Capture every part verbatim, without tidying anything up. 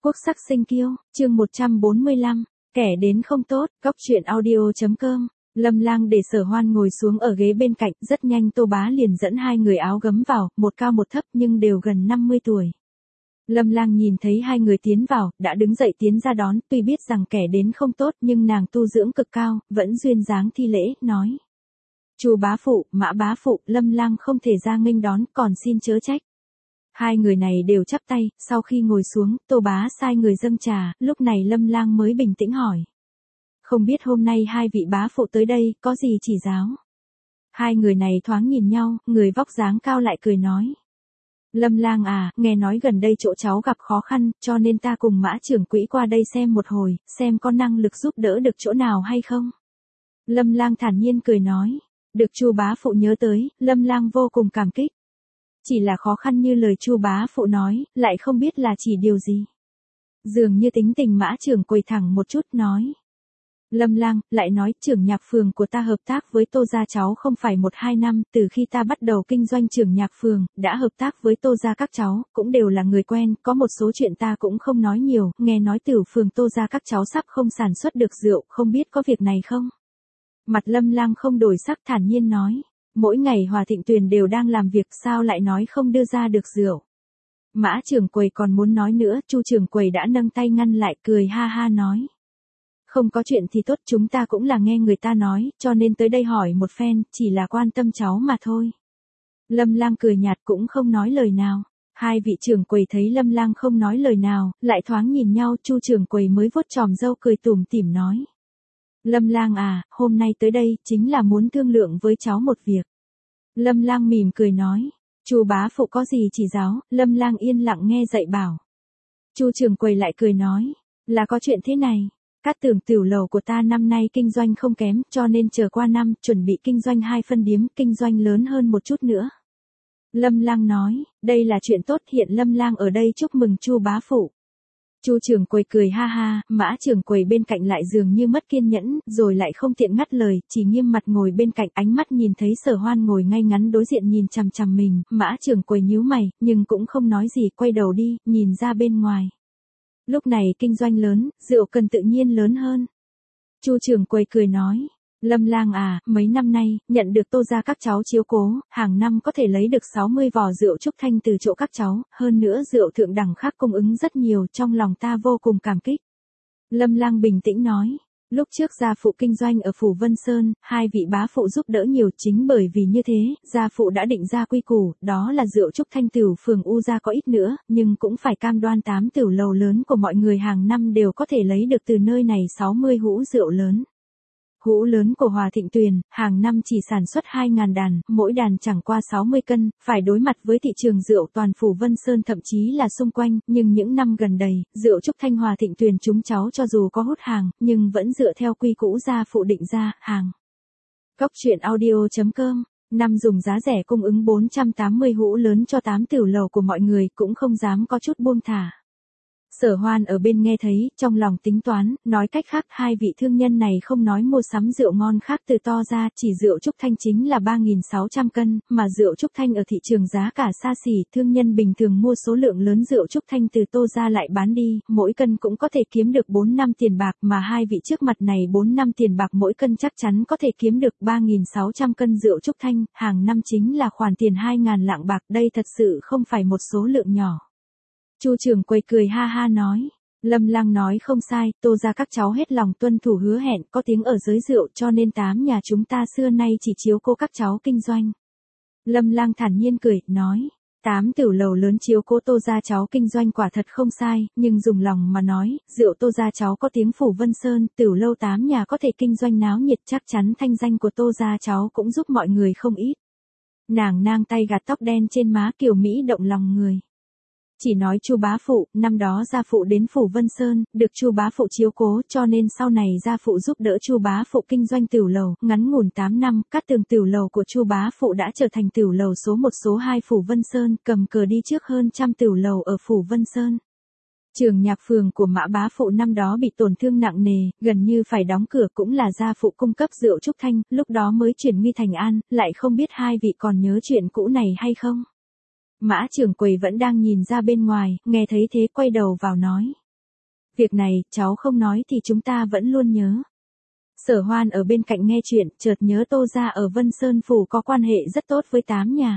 Quốc sắc sinh kiêu, chương một trăm bốn mươi lăm, kẻ đến không tốt, góc truyện audio chấm com. Lâm Lang để Sở Hoan ngồi xuống ở ghế bên cạnh, rất nhanh Tô Bá liền dẫn hai người áo gấm vào, một cao một thấp nhưng đều gần năm mươi tuổi. Lâm Lang nhìn thấy hai người tiến vào, đã đứng dậy tiến ra đón, tuy biết rằng kẻ đến không tốt nhưng nàng tu dưỡng cực cao, vẫn duyên dáng thi lễ, nói: Chu bá phụ, Mã bá phụ, Lâm Lang không thể ra nghênh đón, còn xin chớ trách. Hai người này đều chắp tay, sau khi ngồi xuống, Tô Bá sai người dâng trà, lúc này Lâm Lang mới bình tĩnh hỏi: Không biết hôm nay hai vị bá phụ tới đây, có gì chỉ giáo? Hai người này thoáng nhìn nhau, người vóc dáng cao lại cười nói: Lâm Lang à, nghe nói gần đây chỗ cháu gặp khó khăn, cho nên ta cùng Mã trưởng quỹ qua đây xem một hồi, xem có năng lực giúp đỡ được chỗ nào hay không. Lâm Lang thản nhiên cười nói: Được Chu bá phụ nhớ tới, Lâm Lang vô cùng cảm kích. Chỉ là khó khăn như lời Chu bá phụ nói, lại không biết là chỉ điều gì. Dường như tính tình Mã trưởng quầy thẳng một chút nói: Lâm Lang, lại nói, trưởng nhạc phường của ta hợp tác với Tô gia cháu không phải một hai năm, từ khi ta bắt đầu kinh doanh trưởng nhạc phường, đã hợp tác với Tô gia các cháu, cũng đều là người quen, có một số chuyện ta cũng không nói nhiều, nghe nói Tử phường Tô gia các cháu sắp không sản xuất được rượu, không biết có việc này không? Mặt Lâm Lang không đổi sắc, thản nhiên nói: Mỗi ngày Hòa Thịnh Tuyền đều đang làm việc, sao lại nói không đưa ra được rượu? Mã trưởng quầy còn muốn nói nữa, Chu trưởng quầy đã nâng tay ngăn lại, cười ha ha nói: Không có chuyện thì tốt, chúng ta cũng là nghe người ta nói, cho nên tới đây hỏi một phen, chỉ là quan tâm cháu mà thôi. Lâm Lang cười nhạt cũng không nói lời nào. Hai vị trưởng quầy thấy Lâm Lang không nói lời nào, lại thoáng nhìn nhau, Chu trưởng quầy mới vuốt chòm râu cười tủm tỉm nói: Lâm Lang à, hôm nay tới đây, chính là muốn thương lượng với cháu một việc. Lâm Lang mỉm cười nói: Chu bá phụ có gì chỉ giáo? Lâm Lang yên lặng nghe dạy bảo. Chu trưởng quầy lại cười nói: Là có chuyện thế này. Cát Tường tiểu lầu của ta năm nay kinh doanh không kém, cho nên chờ qua năm, chuẩn bị kinh doanh hai phân điếm, kinh doanh lớn hơn một chút nữa. Lâm Lang nói: Đây là chuyện tốt, hiện Lâm Lang ở đây chúc mừng Chu bá phụ. Chu trưởng quầy cười ha ha, Mã trưởng quầy bên cạnh lại dường như mất kiên nhẫn, rồi lại không tiện ngắt lời, chỉ nghiêm mặt ngồi bên cạnh, ánh mắt nhìn thấy Sở Hoan ngồi ngay ngắn đối diện nhìn chằm chằm mình, Mã trưởng quầy nhíu mày, nhưng cũng không nói gì, quay đầu đi, nhìn ra bên ngoài. Lúc này kinh doanh lớn, rượu cần tự nhiên lớn hơn. Chu trưởng quầy cười nói: Lâm Lang à, mấy năm nay, nhận được Tô gia các cháu chiếu cố, hàng năm có thể lấy được sáu mươi vò rượu Trúc Thanh từ chỗ các cháu, hơn nữa rượu thượng đẳng khác cung ứng rất nhiều, trong lòng ta vô cùng cảm kích. Lâm Lang bình tĩnh nói: Lúc trước gia phụ kinh doanh ở phủ Vân Sơn, hai vị bá phụ giúp đỡ nhiều, chính bởi vì như thế, gia phụ đã định ra quy củ, đó là rượu Trúc Thanh Tửu phường U gia có ít nữa, nhưng cũng phải cam đoan tám tửu lầu lớn của mọi người hàng năm đều có thể lấy được từ nơi này sáu mươi hũ rượu lớn. Hũ lớn của Hòa Thịnh Tuyền, hàng năm chỉ sản xuất hai nghìn đàn, mỗi đàn chẳng qua sáu mươi cân, phải đối mặt với thị trường rượu toàn phủ Vân Sơn thậm chí là xung quanh, nhưng những năm gần đây, rượu Trúc Thanh Hòa Thịnh Tuyền chúng cháu cho dù có hút hàng, nhưng vẫn dựa theo quy cũ gia phụ định ra, hàng. Góc truyện audio chấm com, năm dùng giá rẻ cung ứng bốn trăm tám mươi hũ lớn cho tám tiểu lầu của mọi người, cũng không dám có chút buông thả. Sở Hoan ở bên nghe thấy, trong lòng tính toán, nói cách khác hai vị thương nhân này không nói mua sắm rượu ngon khác từ to ra, chỉ rượu Trúc Thanh chính là ba nghìn sáu trăm cân, mà rượu Trúc Thanh ở thị trường giá cả xa xỉ, thương nhân bình thường mua số lượng lớn rượu Trúc Thanh từ Tô ra lại bán đi, mỗi cân cũng có thể kiếm được bốn năm tiền bạc, mà hai vị trước mặt này bốn năm tiền bạc mỗi cân chắc chắn có thể kiếm được ba nghìn sáu trăm cân rượu Trúc Thanh, hàng năm chính là khoản tiền hai nghìn lạng bạc, đây thật sự không phải một số lượng nhỏ. Chu trưởng quầy cười ha ha nói: Lâm Lang nói không sai, Tô gia các cháu hết lòng tuân thủ hứa hẹn, có tiếng ở giới rượu, cho nên tám nhà chúng ta xưa nay chỉ chiếu cố các cháu kinh doanh. Lâm Lang thản nhiên cười, nói: Tám tiểu lầu lớn chiếu cố Tô gia cháu kinh doanh quả thật không sai, nhưng dùng lòng mà nói, rượu Tô gia cháu có tiếng phủ Vân Sơn, tiểu lâu tám nhà có thể kinh doanh náo nhiệt, chắc chắn thanh danh của Tô gia cháu cũng giúp mọi người không ít. Nàng nang tay gạt tóc đen trên má kiều mỹ động lòng người. Chỉ nói Chu bá phụ, năm đó gia phụ đến phủ Vân Sơn, được Chu bá phụ chiếu cố, cho nên sau này gia phụ giúp đỡ Chu bá phụ kinh doanh tiểu lầu, ngắn ngủn tám năm, Cát Tường tiểu lầu của Chu bá phụ đã trở thành tiểu lầu số một số hai phủ Vân Sơn, cầm cờ đi trước hơn trăm tiểu lầu ở phủ Vân Sơn. Trường nhạc phường của Mã bá phụ năm đó bị tổn thương nặng nề, gần như phải đóng cửa, cũng là gia phụ cung cấp rượu Trúc Thanh, lúc đó mới chuyển nguy thành an, lại không biết hai vị còn nhớ chuyện cũ này hay không? Mã trưởng quầy vẫn đang nhìn ra bên ngoài, nghe thấy thế quay đầu vào nói: Việc này, cháu không nói thì chúng ta vẫn luôn nhớ. Sở Hoan ở bên cạnh nghe chuyện, chợt nhớ Tô gia ở Vân Sơn Phủ có quan hệ rất tốt với tám nhà.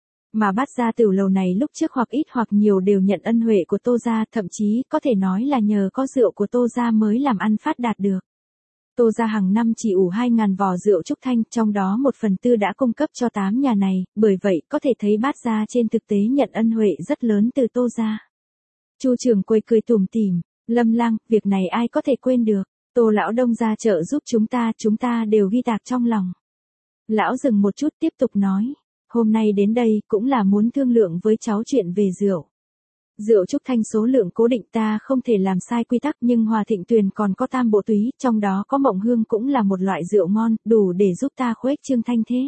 Mà Bát gia tiểu lầu này lúc trước hoặc ít hoặc nhiều đều nhận ân huệ của Tô gia, thậm chí có thể nói là nhờ có rượu của Tô gia mới làm ăn phát đạt được. Tô gia hàng năm chỉ ủ hai ngàn vò rượu Trúc Thanh, trong đó một phần tư đã cung cấp cho tám nhà này, bởi vậy có thể thấy Bát gia trên thực tế nhận ân huệ rất lớn từ Tô gia. Chu trưởng quầy cười tủm tỉm, Lâm Lang, việc này ai có thể quên được. Tô lão đông ra trợ giúp chúng ta, chúng ta đều ghi tạc trong lòng. Lão dừng một chút tiếp tục nói, hôm nay đến đây cũng là muốn thương lượng với cháu chuyện về rượu. Rượu Trúc Thanh số lượng cố định ta không thể làm sai quy tắc, nhưng Hòa Thịnh Tuyền còn có tam bộ túy, trong đó có Mộng Hương cũng là một loại rượu ngon, đủ để giúp ta khuếch trương thanh thế.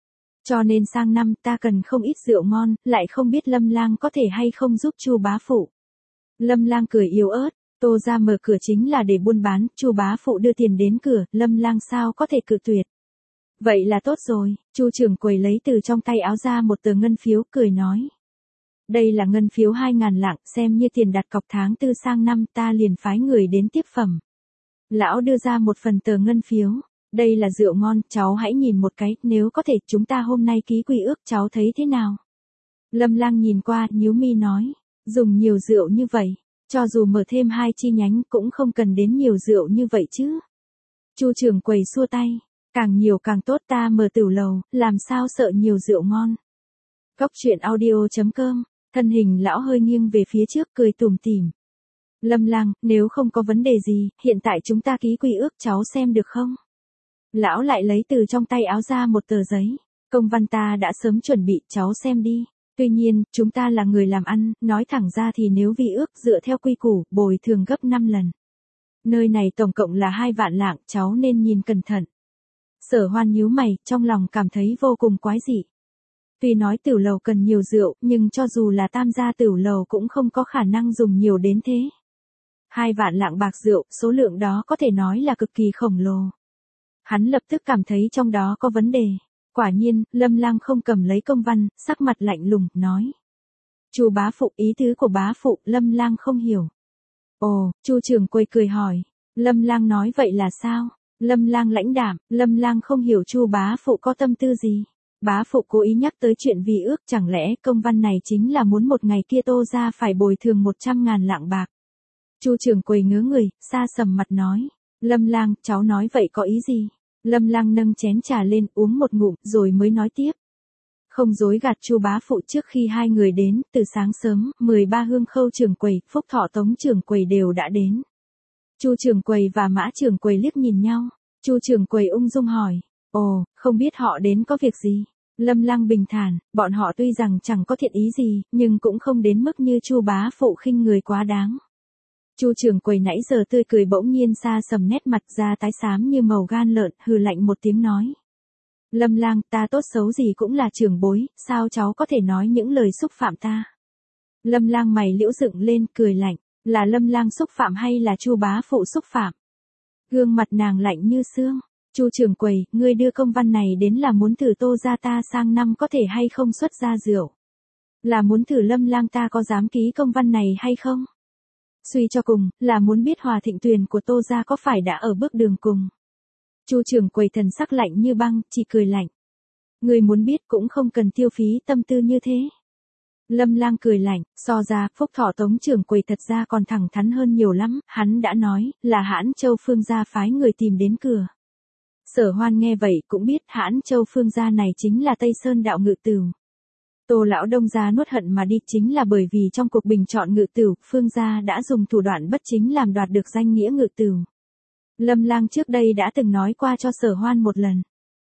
Cho nên sang năm ta cần không ít rượu ngon, lại không biết Lâm Lang có thể hay không giúp Chu bá phụ. Lâm Lang cười yếu ớt, Tô gia mở cửa chính là để buôn bán, Chu bá phụ đưa tiền đến cửa, Lâm Lang sao có thể cự tuyệt. Vậy là tốt rồi, Chu trưởng quầy lấy từ trong tay áo ra một tờ ngân phiếu, cười nói. Đây là ngân phiếu hai ngàn lạng, xem như tiền đặt cọc tháng tư sang năm, ta liền phái người đến tiếp phẩm. Lão đưa ra một phần tờ ngân phiếu, đây là rượu ngon, cháu hãy nhìn một cái, nếu có thể chúng ta hôm nay ký quy ước, cháu thấy thế nào? Lâm Lang nhìn qua, nhíu mi nói, dùng nhiều rượu như vậy, cho dù mở thêm hai chi nhánh cũng không cần đến nhiều rượu như vậy chứ. Chu trưởng quầy xua tay, càng nhiều càng tốt, ta mở tửu lầu, làm sao sợ nhiều rượu ngon. Cóc truyện audio chấm com, thân hình lão hơi nghiêng về phía trước cười tủm tỉm. Lâm Lang, nếu không có vấn đề gì, hiện tại chúng ta ký quy ước, cháu xem được không? Lão lại lấy từ trong tay áo ra một tờ giấy, công văn ta đã sớm chuẩn bị, cháu xem đi. Tuy nhiên, chúng ta là người làm ăn, nói thẳng ra thì nếu vi ước dựa theo quy củ, bồi thường gấp năm lần. Nơi này tổng cộng là hai vạn lạng, cháu nên nhìn cẩn thận. Sở Hoan nhíu mày, trong lòng cảm thấy vô cùng quái dị. Tuy nói tửu lầu cần nhiều rượu, nhưng cho dù là tam gia tửu lầu cũng không có khả năng dùng nhiều đến thế. Hai vạn lạng bạc rượu, số lượng đó có thể nói là cực kỳ khổng lồ. Hắn lập tức cảm thấy trong đó có vấn đề. Quả nhiên, Lâm Lang không cầm lấy công văn, sắc mặt lạnh lùng, nói. Chu bá phụ, ý tứ của bá phụ, Lâm Lang không hiểu. Ồ, Chu trưởng quầy cười hỏi, Lâm Lang nói vậy là sao? Lâm Lang lãnh đạm, Lâm Lang không hiểu Chu bá phụ có tâm tư gì. Bá phụ cố ý nhắc tới chuyện vi ước, chẳng lẽ công văn này chính là muốn một ngày kia Tô gia phải bồi thường một trăm ngàn lạng bạc. Chu trưởng quầy ngớ người, xa sầm mặt nói, Lâm Lang, cháu nói vậy có ý gì? Lâm Lang nâng chén trà lên uống một ngụm rồi mới nói tiếp. Không dối gạt Chu bá phụ, trước khi hai người đến, từ sáng sớm, mười ba Hương Khâu trưởng quầy, Phúc Thọ Tống trưởng quầy đều đã đến. Chu trưởng quầy và Mã trưởng quầy liếc nhìn nhau, Chu trưởng quầy ung dung hỏi, ồ, không biết họ đến có việc gì? Lâm Lang bình thản, bọn họ tuy rằng chẳng có thiện ý gì, nhưng cũng không đến mức như Chu bá phụ khinh người quá đáng. Chu trưởng quầy nãy giờ tươi cười bỗng nhiên xa sầm, nét mặt ra tái xám như màu gan lợn, hừ lạnh một tiếng nói. Lâm Lang, ta tốt xấu gì cũng là trưởng bối, sao cháu có thể nói những lời xúc phạm ta? Lâm Lang mày liễu dựng lên, cười lạnh, là Lâm Lang xúc phạm hay là Chu bá phụ xúc phạm? Gương mặt nàng lạnh như xương. Chu trưởng quầy, ngươi đưa công văn này đến là muốn thử Tô gia ta sang năm có thể hay không xuất ra rượu. Là muốn thử Lâm Lang ta có dám ký công văn này hay không? Suy cho cùng, là muốn biết Hòa Thịnh Tuyền của Tô gia có phải đã ở bước đường cùng. Chu trưởng quầy thần sắc lạnh như băng, chỉ cười lạnh. Người muốn biết cũng không cần tiêu phí tâm tư như thế. Lâm Lang cười lạnh, so ra, Phúc Thọ Tống trưởng quầy thật ra còn thẳng thắn hơn nhiều lắm, hắn đã nói, là Hãn Châu Phương gia phái người tìm đến cửa. Sở Hoan nghe vậy cũng biết Hãn Châu Phương gia này chính là Tây Sơn đạo ngự tửu. Tô lão đông gia nuốt hận mà đi chính là bởi vì trong cuộc bình chọn ngự tửu, Phương gia đã dùng thủ đoạn bất chính làm đoạt được danh nghĩa ngự tửu. Lâm Lang trước đây đã từng nói qua cho Sở Hoan một lần.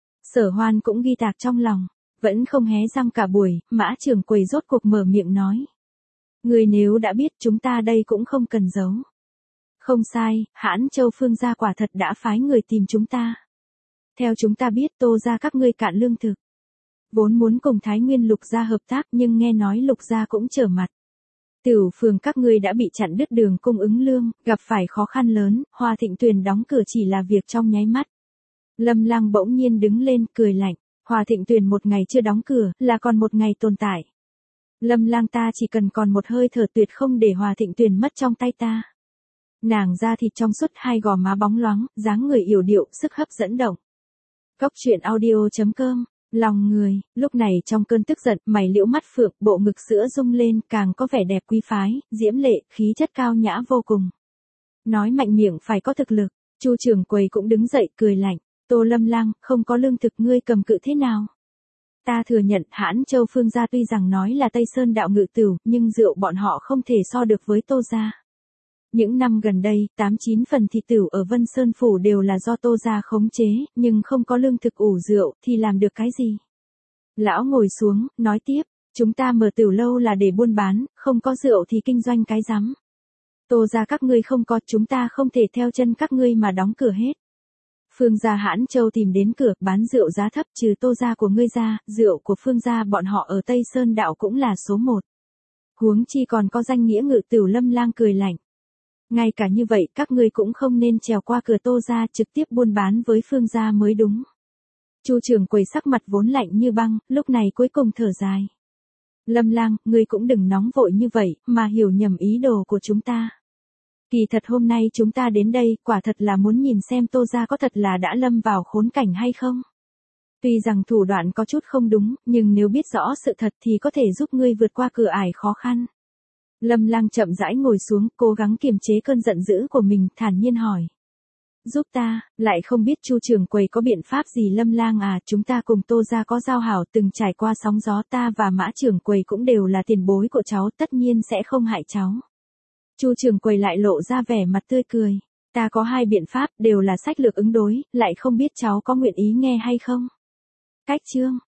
Sở Hoan cũng ghi tạc trong lòng, vẫn không hé răng cả buổi, Mã trưởng quầy rốt cuộc mở miệng nói. Người nếu đã biết chúng ta đây cũng không cần giấu. Không sai, Hãn Châu Phương gia quả thật đã phái người tìm chúng ta. Theo chúng ta biết Tô gia các ngươi cạn lương thực. Vốn muốn cùng Thái Nguyên Lục gia hợp tác nhưng nghe nói Lục gia cũng trở mặt. Tửu phường các ngươi đã bị chặn đứt đường cung ứng lương, gặp phải khó khăn lớn, Hòa Thịnh Tuyền đóng cửa chỉ là việc trong nháy mắt. Lâm Lang bỗng nhiên đứng lên cười lạnh, Hòa Thịnh Tuyền một ngày chưa đóng cửa, là còn một ngày tồn tại. Lâm Lang ta chỉ cần còn một hơi thở, tuyệt không để Hòa Thịnh Tuyền mất trong tay ta. Nàng da thịt trong suốt, hai gò má bóng loáng, dáng người yểu điệu, sức hấp dẫn động. Cốc truyện audio chấm com, lòng người, lúc này trong cơn tức giận, mày liễu mắt phượng, bộ ngực sữa rung lên, càng có vẻ đẹp quý phái, diễm lệ, khí chất cao nhã vô cùng. Nói mạnh miệng phải có thực lực, Chu trưởng quầy cũng đứng dậy, cười lạnh, Tô Lâm Lang, không có lương thực ngươi cầm cự thế nào? Ta thừa nhận Hãn Châu Phương gia tuy rằng nói là Tây Sơn đạo ngự tửu, nhưng rượu bọn họ không thể so được với Tô gia. Những năm gần đây, tám chín phần thị tửu ở Vân Sơn Phủ đều là do Tô gia khống chế, nhưng không có lương thực ủ rượu, thì làm được cái gì? Lão ngồi xuống, nói tiếp, chúng ta mở tửu lâu là để buôn bán, không có rượu thì kinh doanh cái rắm. Tô gia các ngươi không có, chúng ta không thể theo chân các ngươi mà đóng cửa hết. Phương gia Hãn Châu tìm đến cửa, bán rượu giá thấp, trừ Tô gia của ngươi ra, rượu của Phương gia bọn họ ở Tây Sơn đạo cũng là số một. Huống chi còn có danh nghĩa ngự tửu. Lâm Lang cười lạnh. Ngay cả như vậy, các ngươi cũng không nên trèo qua cửa Tô gia trực tiếp buôn bán với Phương gia mới đúng. Chu trưởng quầy sắc mặt vốn lạnh như băng, lúc này cuối cùng thở dài. Lâm Lang, ngươi cũng đừng nóng vội như vậy, mà hiểu nhầm ý đồ của chúng ta. Kỳ thật hôm nay chúng ta đến đây, quả thật là muốn nhìn xem Tô gia có thật là đã lâm vào khốn cảnh hay không. Tuy rằng thủ đoạn có chút không đúng, nhưng nếu biết rõ sự thật thì có thể giúp ngươi vượt qua cửa ải khó khăn. Lâm Lang chậm rãi ngồi xuống, cố gắng kiềm chế cơn giận dữ của mình, thản nhiên hỏi. Giúp ta, lại không biết Chu trưởng quầy có biện pháp gì? Lâm Lang à, chúng ta cùng Tô gia có giao hảo, từng trải qua sóng gió, ta và Mã trưởng quầy cũng đều là tiền bối của cháu, tất nhiên sẽ không hại cháu. Chu trưởng quầy lại lộ ra vẻ mặt tươi cười. Ta có hai biện pháp, đều là sách lược ứng đối, lại không biết cháu có nguyện ý nghe hay không? Cách chương